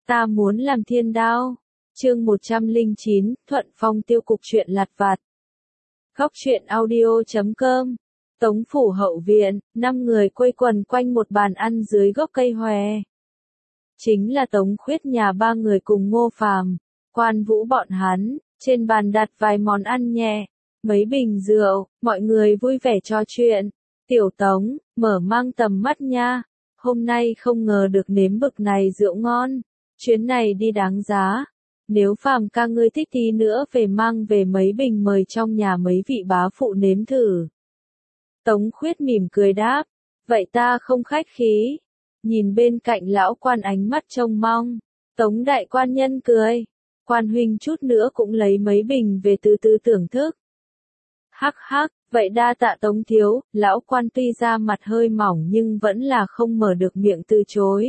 Ta muốn làm thiên đao. Chương 109, Thuận Phong tiêu cục truyện lặt vặt. Góc truyện audio.com. Tống phủ hậu viện, 5 người quây quần quanh một bàn ăn dưới gốc cây hòe. Chính là Tống Khuyết nhà 3 người cùng Ngô Phàm, Quan Vũ bọn hắn, trên bàn đặt vài món ăn nhẹ, mấy bình rượu, mọi người vui vẻ trò chuyện. Tiểu Tống, mở mang tầm mắt nha, hôm nay không ngờ được nếm bực này rượu ngon, chuyến này đi đáng giá. Nếu Phàm ca ngươi thích tí nữa về mang về mấy bình mời trong nhà mấy vị bá phụ nếm thử. Tống Khuyết mỉm cười đáp, vậy ta không khách khí. Nhìn bên cạnh lão quan ánh mắt trông mong, Tống đại quan nhân cười, quan huynh chút nữa cũng lấy mấy bình về từ từ thưởng thức. Hắc hắc, vậy đa tạ Tống thiếu, lão quan tuy ra mặt hơi mỏng nhưng vẫn là không mở được miệng từ chối.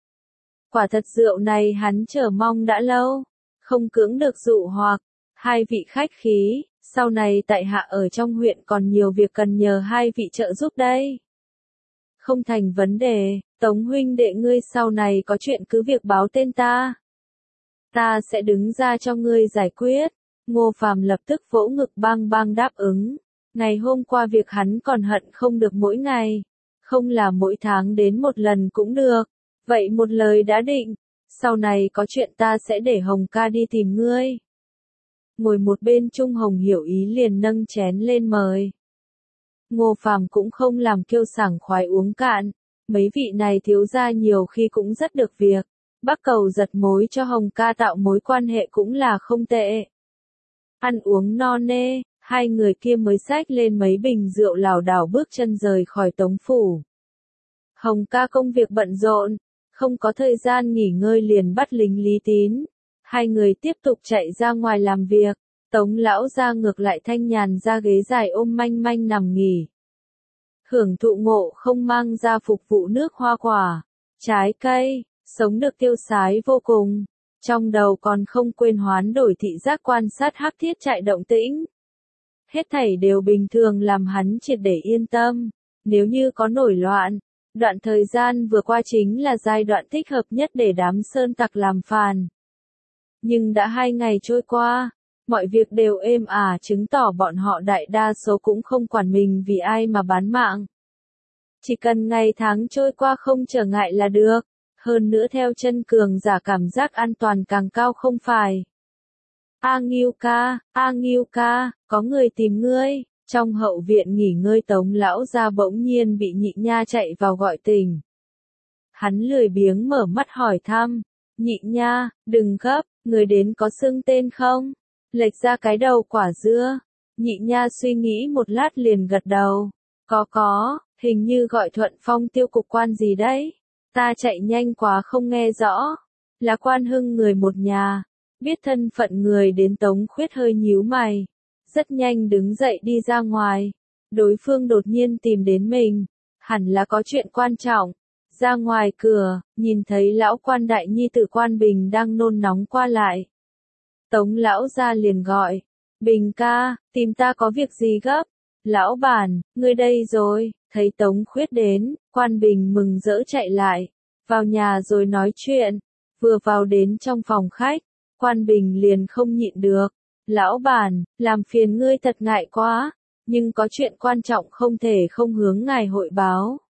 Quả thật rượu này hắn chờ mong đã lâu, không cưỡng được dụ hoặc. Hai vị khách khí, sau này tại hạ ở trong huyện còn nhiều việc cần nhờ hai vị trợ giúp đây. Không thành vấn đề, Tống huynh đệ ngươi sau này có chuyện cứ việc báo tên ta. Ta sẽ đứng ra cho ngươi giải quyết. Ngô Phàm lập tức vỗ ngực bang bang đáp ứng. Ngày hôm qua việc hắn còn hận không được mỗi ngày, không là mỗi tháng đến một lần cũng được. Vậy một lời đã định, sau này có chuyện ta sẽ để Hồng ca đi tìm ngươi. Ngồi một bên Trung Hồng hiểu ý liền nâng chén lên mời. Ngô Phàm cũng không làm kiêu sảng khoái uống cạn, mấy vị này thiếu gia nhiều khi cũng rất được việc. Bắc cầu giật mối cho Hồng ca tạo mối quan hệ cũng là không tệ. Ăn uống no nê, hai người kia mới xách lên mấy bình rượu lảo đảo bước chân rời khỏi Tống phủ. Hồng ca công việc bận rộn, không có thời gian nghỉ ngơi liền bắt lính Lý Tín. Hai người tiếp tục chạy ra ngoài làm việc, Tống lão ra ngược lại thanh nhàn ra ghế dài ôm manh manh nằm nghỉ. Hưởng thụ ngộ không mang ra phục vụ nước hoa quả, trái cây, sống được tiêu sái vô cùng. Trong đầu còn không quên hoán đổi thị giác quan sát hắc thiết trại động tĩnh. Hết thảy đều bình thường làm hắn triệt để yên tâm. Nếu như có nổi loạn, đoạn thời gian vừa qua chính là giai đoạn thích hợp nhất để đám sơn tặc làm phàn. Nhưng đã 2 ngày trôi qua, mọi việc đều êm ả chứng tỏ bọn họ đại đa số cũng không quản mình vì ai mà bán mạng. Chỉ cần ngày tháng trôi qua không trở ngại là được, hơn nữa theo chân cường giả cảm giác an toàn càng cao không phải. A Nghiêu ca, có người tìm ngươi. Trong hậu viện nghỉ ngơi Tống lão ra bỗng nhiên bị Nhị Nha chạy vào gọi tỉnh. Hắn lười biếng mở mắt hỏi thăm, Nhị Nha, đừng gấp, người đến có xưng tên không? Lệch ra cái đầu quả dưa. Nhị Nha suy nghĩ một lát liền gật đầu. Có, hình như gọi Thuận Phong tiêu cục quan gì đấy. Ta chạy nhanh quá không nghe rõ. Là quan hưng người một nhà. Biết thân phận người đến Tống Khuyết hơi nhíu mày. Rất nhanh đứng dậy đi ra ngoài. Đối phương đột nhiên tìm đến mình. Hẳn là có chuyện quan trọng. Ra ngoài cửa, nhìn thấy lão quan đại nhi tử Quan Bình đang nôn nóng qua lại. Tống lão ra liền gọi. Bình ca, tìm ta có việc gì gấp? Lão bản, ngươi đây rồi. Thấy Tống Khuyết đến, Quan Bình mừng rỡ chạy lại. Vào nhà rồi nói chuyện. Vừa vào đến trong phòng khách, Quan Bình liền không nhịn được. Lão bản, làm phiền ngươi thật ngại quá, nhưng có chuyện quan trọng không thể không hướng ngài hội báo.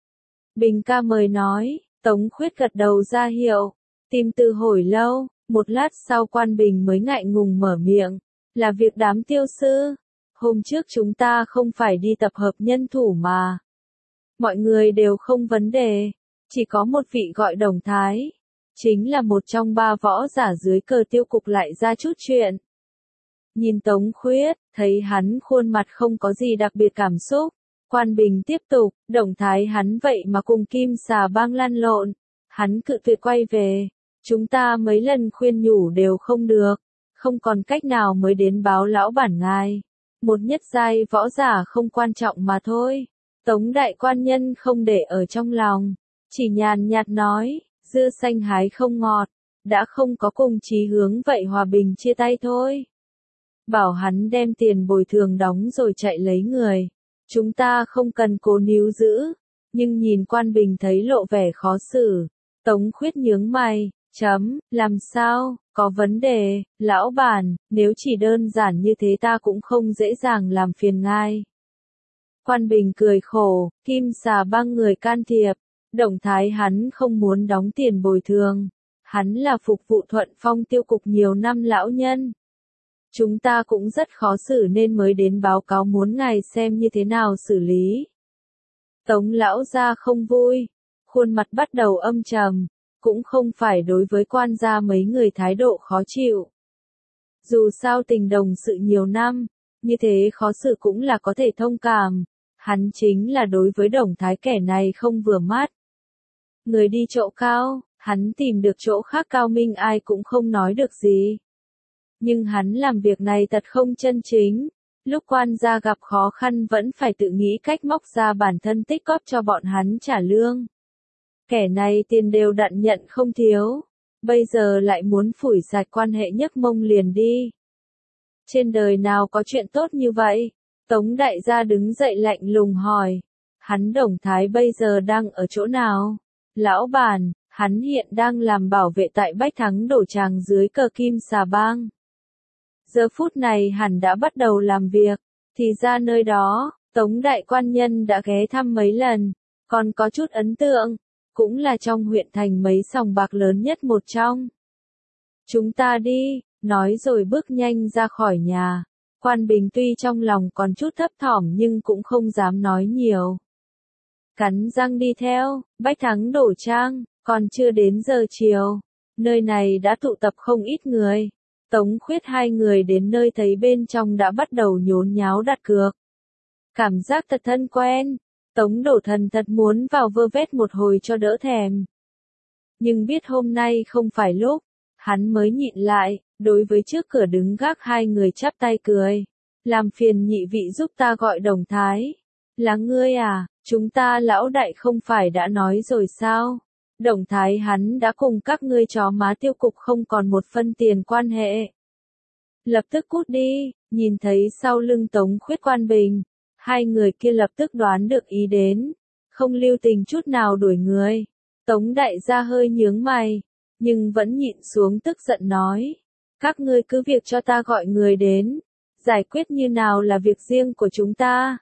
Bình ca mời nói, Tống Khuyết gật đầu ra hiệu, tìm từ hồi lâu, một lát sau Quan Bình mới ngại ngùng mở miệng, là việc đám tiêu sư. Hôm trước chúng ta không phải đi tập hợp nhân thủ mà. Mọi người đều không vấn đề, chỉ có một vị gọi Đồng Thái. Chính là một trong 3 võ giả dưới cờ tiêu cục lại ra chút chuyện. Nhìn Tống Khuyết, thấy hắn khuôn mặt không có gì đặc biệt cảm xúc. Quan Bình tiếp tục, Đồng Thái hắn vậy mà cùng Kim Xà Bang lăn lộn. Hắn cự tuyệt quay về. Chúng ta mấy lần khuyên nhủ đều không được. Không còn cách nào mới đến báo lão bản ngài. Một nhất giai võ giả không quan trọng mà thôi. Tống đại quan nhân không để ở trong lòng. Chỉ nhàn nhạt nói, dưa xanh hái không ngọt. Đã không có cùng chí hướng vậy hòa bình chia tay thôi. Bảo hắn đem tiền bồi thường đóng rồi chạy lấy người. Chúng ta không cần cố níu giữ. Nhưng nhìn Quan Bình thấy lộ vẻ khó xử. Tống Khuyết nhướng mày, Làm sao, có vấn đề, lão bản, nếu chỉ đơn giản như thế ta cũng không dễ dàng làm phiền ngài. Quan Bình cười khổ, Kim Xà Bang người can thiệp, động thái hắn không muốn đóng tiền bồi thường. Hắn là phục vụ Thuận Phong tiêu cục nhiều năm lão nhân. Chúng ta cũng rất khó xử nên mới đến báo cáo muốn ngài xem như thế nào xử lý. Tống lão gia không vui, khuôn mặt bắt đầu âm trầm, cũng không phải đối với quan gia mấy người thái độ khó chịu. Dù sao tình đồng sự nhiều năm, như thế khó xử cũng là có thể thông cảm, hắn chính là đối với Đồng Thái kẻ này không vừa mắt. Người đi chỗ cao, hắn tìm được chỗ khác cao minh ai cũng không nói được gì. Nhưng hắn làm việc này thật không chân chính, lúc quan gia gặp khó khăn vẫn phải tự nghĩ cách móc ra bản thân tích góp cho bọn hắn trả lương. Kẻ này tiền đều đặn nhận không thiếu, bây giờ lại muốn phủi sạch quan hệ nhấc mông liền đi. Trên đời nào có chuyện tốt như vậy? Tống đại gia đứng dậy lạnh lùng hỏi. Hắn Đồng Thái bây giờ đang ở chỗ nào? Lão bản, hắn hiện đang làm bảo vệ tại Bách Thắng Đổ Tràng dưới cờ Kim Xà Bang. Giờ phút này hẳn đã bắt đầu làm việc, thì ra nơi đó, Tống đại quan nhân đã ghé thăm mấy lần, còn có chút ấn tượng, cũng là trong huyện thành mấy sòng bạc lớn nhất một trong. Chúng ta đi, nói rồi bước nhanh ra khỏi nhà. Quan Bình tuy trong lòng còn chút thấp thỏm nhưng cũng không dám nói nhiều. Cắn răng đi theo, Bách Thắng Đổ Trang, còn chưa đến giờ chiều. Nơi này đã tụ tập không ít người. Tống Khuyết hai người đến nơi thấy bên trong đã bắt đầu nhốn nháo đặt cược. Cảm giác thật thân quen, Tống Đổ Thần thật muốn vào vơ vét một hồi cho đỡ thèm. Nhưng biết hôm nay không phải lúc, hắn mới nhịn lại, đối với trước cửa đứng gác hai người chắp tay cười. Làm phiền nhị vị giúp ta gọi Đồng Thái. Là ngươi à, chúng ta lão đại không phải đã nói rồi sao? Đồng Thái hắn đã cùng các ngươi chó má tiêu cục không còn một phân tiền quan hệ. Lập tức cút đi, nhìn thấy sau lưng Tống Khuyết Quan Bình. Hai người kia lập tức đoán được ý đến, không lưu tình chút nào đuổi người. Tống đại gia hơi nhướng mày, nhưng vẫn nhịn xuống tức giận nói. Các ngươi cứ việc cho ta gọi người đến, giải quyết như nào là việc riêng của chúng ta.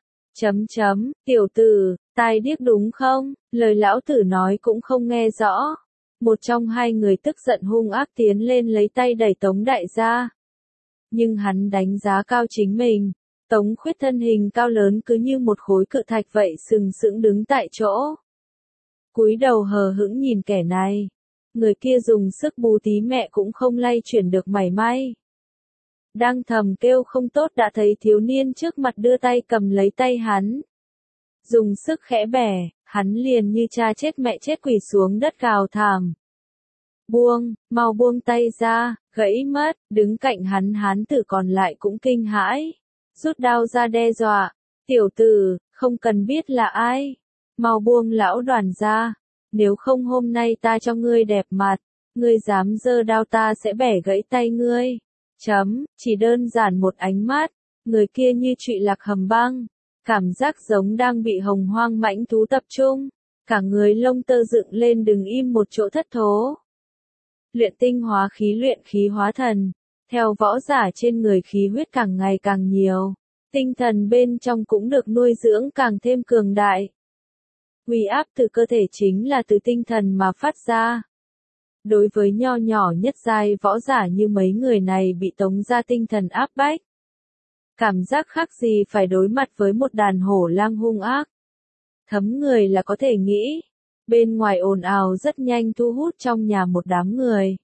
Tiểu tử, tai điếc đúng không? Lời lão tử nói cũng không nghe rõ. Một trong hai người tức giận hung ác tiến lên lấy tay đẩy Tống đại gia. Nhưng hắn đánh giá cao chính mình. Tống Khuyết thân hình cao lớn cứ như một khối cự thạch vậy sừng sững đứng tại chỗ. Cúi đầu hờ hững nhìn kẻ này. Người kia dùng sức bú tí mẹ cũng không lay chuyển được mảy may. Đang thầm kêu không tốt đã thấy thiếu niên trước mặt đưa tay cầm lấy tay hắn. Dùng sức khẽ bẻ, hắn liền như cha chết mẹ chết quỳ xuống đất gào thảm. Buông, mau buông tay ra, gãy mất, đứng cạnh hắn hán tử còn lại cũng kinh hãi. Rút đao ra đe dọa, tiểu tử, không cần biết là ai. Mau buông lão Đoàn ra, nếu không hôm nay ta cho ngươi đẹp mặt, ngươi dám giơ đao ta sẽ bẻ gãy tay ngươi. Chỉ đơn giản một ánh mắt, người kia như trụy lạc hầm băng, cảm giác giống đang bị hồng hoang mãnh thú tập trung, cả người lông tơ dựng lên đứng im một chỗ thất thố. Luyện tinh hóa khí luyện khí hóa thần, theo võ giả trên người khí huyết càng ngày càng nhiều, tinh thần bên trong cũng được nuôi dưỡng càng thêm cường đại. Uy áp từ cơ thể chính là từ tinh thần mà phát ra. Đối với nho nhỏ nhất giai võ giả như mấy người này bị tống ra tinh thần áp bách. Cảm giác khác gì phải đối mặt với một đàn hổ lang hung ác. Thấm người là có thể nghĩ. Bên ngoài ồn ào rất nhanh thu hút trong nhà một đám người.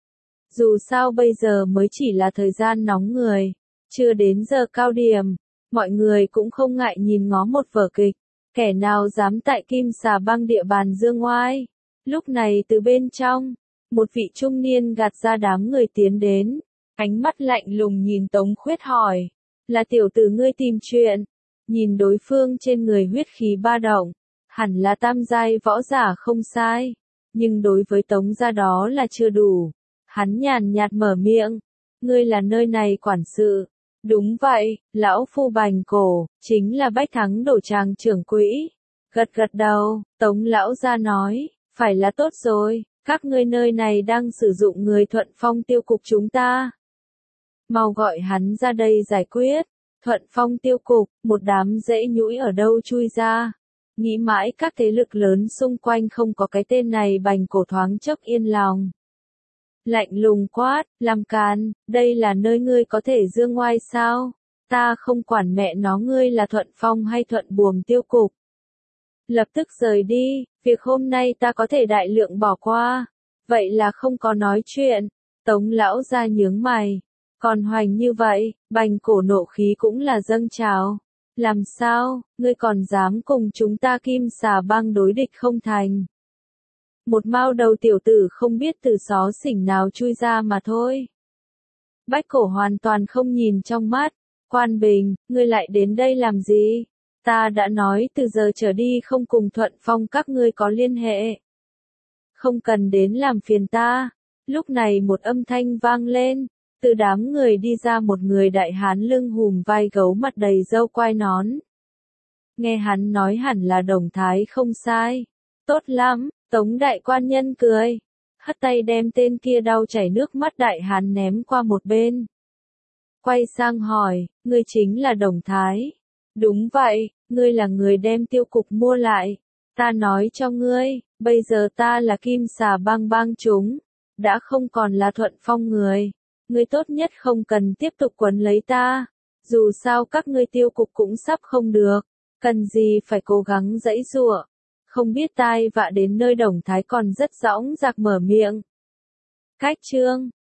Dù sao bây giờ mới chỉ là thời gian nóng người, chưa đến giờ cao điểm, mọi người cũng không ngại nhìn ngó một vở kịch, kẻ nào dám tại Kim Xà Bang địa bàn dương oai. Lúc này từ bên trong, một vị trung niên gạt ra đám người tiến đến, ánh mắt lạnh lùng nhìn Tống Khuyết hỏi, là tiểu tử ngươi tìm chuyện, nhìn đối phương trên người huyết khí ba động, hẳn là tam giai võ giả không sai, nhưng đối với Tống gia đó là chưa đủ. Hắn nhàn nhạt mở miệng, ngươi là nơi này quản sự. Đúng vậy, lão phu bành cổ, chính là Bách Thắng Đổ Tràng trưởng quỹ. Gật gật đầu, Tống lão gia nói, phải là tốt rồi, Các ngươi nơi này đang sử dụng người Thuận Phong tiêu cục chúng ta. Mau gọi hắn ra đây giải quyết. Thuận Phong tiêu cục, một đám rễ nhũi ở đâu chui ra. Nghĩ mãi các thế lực lớn xung quanh không có cái tên này bành cổ thoáng chốc yên lòng. Lạnh lùng quát, làm càn, đây là nơi ngươi có thể dương ngoai sao? Ta không quản mẹ nó ngươi là Thuận Phong hay Thuận Buồm tiêu cục. Lập tức rời đi, việc hôm nay ta có thể đại lượng bỏ qua. Vậy là không có nói chuyện. Tống lão ra nhướng mày. Còn hoành như vậy, bành cổ nộ khí cũng là dâng trào. Làm sao, ngươi còn dám cùng chúng ta Kim Xà Bang đối địch không thành? Một mao đầu tiểu tử không biết từ xó xỉnh nào chui ra mà thôi. Bách cổ hoàn toàn không nhìn trong mắt. Quan Bình, ngươi lại đến đây làm gì? Ta đã nói từ giờ trở đi không cùng Thuận Phong các ngươi có liên hệ. Không cần đến làm phiền ta. Lúc này một âm thanh vang lên. Từ đám người đi ra một người đại hán lưng hùm vai gấu mặt đầy râu quai nón. Nghe hắn nói hẳn là Đồng Thái không sai. Tốt lắm, Tống đại quan nhân cười. Hất tay đem tên kia đau chảy nước mắt đại hán ném qua một bên. Quay sang hỏi, ngươi chính là Đồng Thái. Đúng vậy, ngươi là người đem tiêu cục mua lại. Ta nói cho ngươi, bây giờ ta là Kim Xà Bang bang chúng. Đã không còn là Thuận Phong người. Ngươi tốt nhất không cần tiếp tục quấn lấy ta. Dù sao các ngươi tiêu cục cũng sắp không được. Cần gì phải cố gắng giãy giụa. Không biết tai vạ đến nơi Đồng Thái còn rất dõng dạc mở miệng. Cách chương